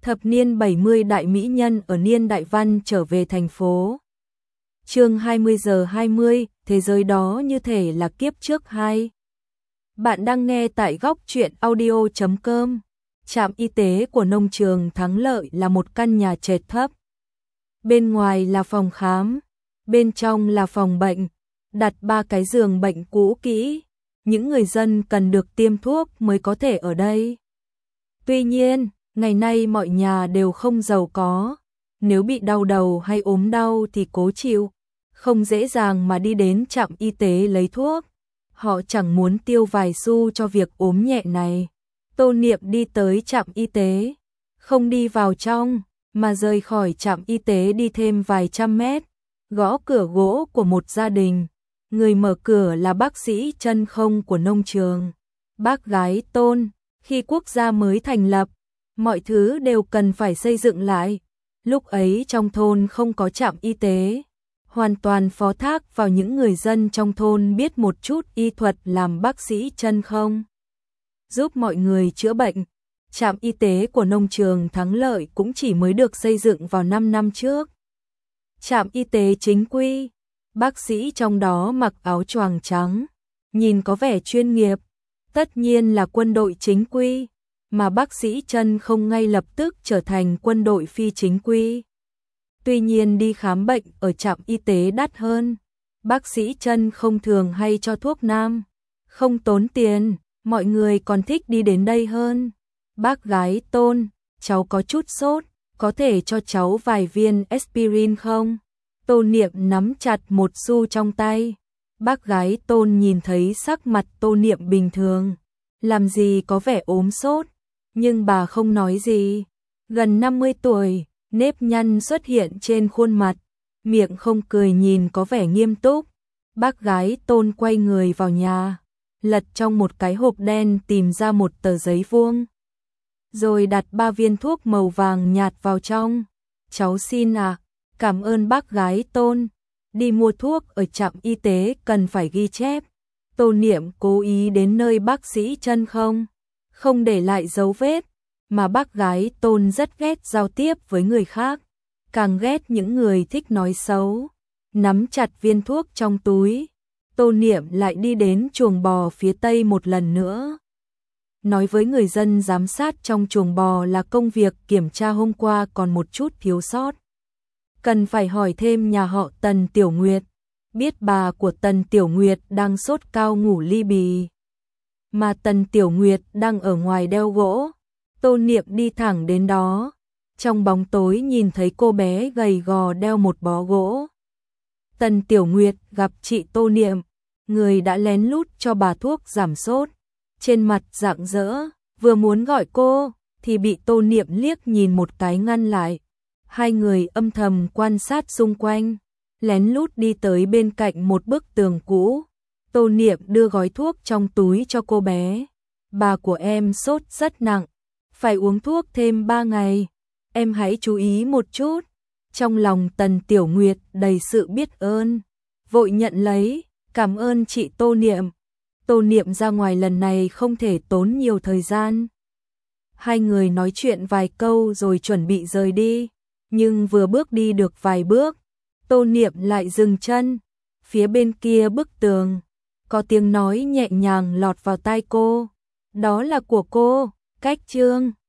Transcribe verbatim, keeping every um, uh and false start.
Thập niên bảy mươi đại mỹ nhân ở niên đại văn trở về thành phố. Chương hai mươi giờ hai mươi, thế giới đó như thể là kiếp trước hai. Bạn đang nghe tại góc truyện audio chấm com. Trạm y tế của nông trường Thắng Lợi là một căn nhà trệt thấp. Bên ngoài là phòng khám, bên trong là phòng bệnh, đặt ba cái giường bệnh cũ kỹ. Những người dân cần được tiêm thuốc mới có thể ở đây. Tuy nhiên, ngày nay mọi nhà đều không giàu có, nếu bị đau đầu hay ốm đau thì cố chịu, không dễ dàng mà đi đến trạm y tế lấy thuốc. Họ chẳng muốn tiêu vài xu cho việc ốm nhẹ này. Tô Niệm đi tới trạm y tế, không đi vào trong, mà rời khỏi trạm y tế đi thêm vài trăm mét, gõ cửa gỗ của một gia đình. Người mở cửa là bác sĩ chân không của nông trường. Bác gái Tôn, khi quốc gia mới thành lập, mọi thứ đều cần phải xây dựng lại. Lúc ấy trong thôn không có trạm y tế, hoàn toàn phó thác vào những người dân trong thôn biết một chút y thuật làm bác sĩ chân không, giúp mọi người chữa bệnh. Trạm y tế của nông trường Thắng Lợi cũng chỉ mới được xây dựng vào năm năm trước. Trạm y tế chính quy, bác sĩ trong đó mặc áo choàng trắng, nhìn có vẻ chuyên nghiệp, tất nhiên là quân đội chính quy, mà bác sĩ chân không ngay lập tức trở thành quân đội phi chính quy. Tuy nhiên đi khám bệnh ở trạm y tế đắt hơn, bác sĩ chân không thường hay cho thuốc nam, không tốn tiền, mọi người còn thích đi đến đây hơn. Bác gái Tôn, cháu có chút sốt, có thể cho cháu vài viên aspirin không? Tô Niệm nắm chặt một xu trong tay. Bác gái Tôn nhìn thấy sắc mặt Tô Niệm bình thường, làm gì có vẻ ốm sốt, nhưng bà không nói gì. Gần năm mươi tuổi, nếp nhăn xuất hiện trên khuôn mặt, miệng không cười nhìn có vẻ nghiêm túc. Bác gái Tôn quay người vào nhà, lật trong một cái hộp đen tìm ra một tờ giấy vuông, rồi đặt ba viên thuốc màu vàng nhạt vào trong. Cháu xin à, cảm ơn bác gái Tôn. Đi mua thuốc ở trạm y tế cần phải ghi chép. Tô Niệm cố ý đến nơi bác sĩ chân không, không để lại dấu vết, mà bác gái Tôn rất ghét giao tiếp với người khác, càng ghét những người thích nói xấu. Nắm chặt viên thuốc trong túi, Tô Niệm lại đi đến chuồng bò phía tây một lần nữa. Nói với người dân giám sát trong chuồng bò là công việc kiểm tra hôm qua còn một chút thiếu sót. Cần phải hỏi thêm nhà họ Tần Tiểu Nguyệt, biết bà của Tần Tiểu Nguyệt đang sốt cao ngủ ly bì, mà Tần Tiểu Nguyệt đang ở ngoài đeo gỗ. Tô Niệm đi thẳng đến đó, trong bóng tối nhìn thấy cô bé gầy gò đeo một bó gỗ. Tần Tiểu Nguyệt gặp chị Tô Niệm, người đã lén lút cho bà thuốc giảm sốt, trên mặt rạng rỡ, vừa muốn gọi cô thì bị Tô Niệm liếc nhìn một cái ngăn lại. Hai người âm thầm quan sát xung quanh, lén lút đi tới bên cạnh một bức tường cũ. Tô Niệm đưa gói thuốc trong túi cho cô bé. Bà của em sốt rất nặng, phải uống thuốc thêm ba ngày, em hãy chú ý một chút. Trong lòng Tần Tiểu Nguyệt đầy sự biết ơn, vội nhận lấy, cảm ơn chị Tô Niệm. Tô Niệm ra ngoài lần này không thể tốn nhiều thời gian. Hai người nói chuyện vài câu rồi chuẩn bị rời đi, nhưng vừa bước đi được vài bước, Tô Niệm lại dừng chân. Phía bên kia bức tường, có tiếng nói nhẹ nhàng lọt vào tai cô. Đó là của cô, Cách Trương.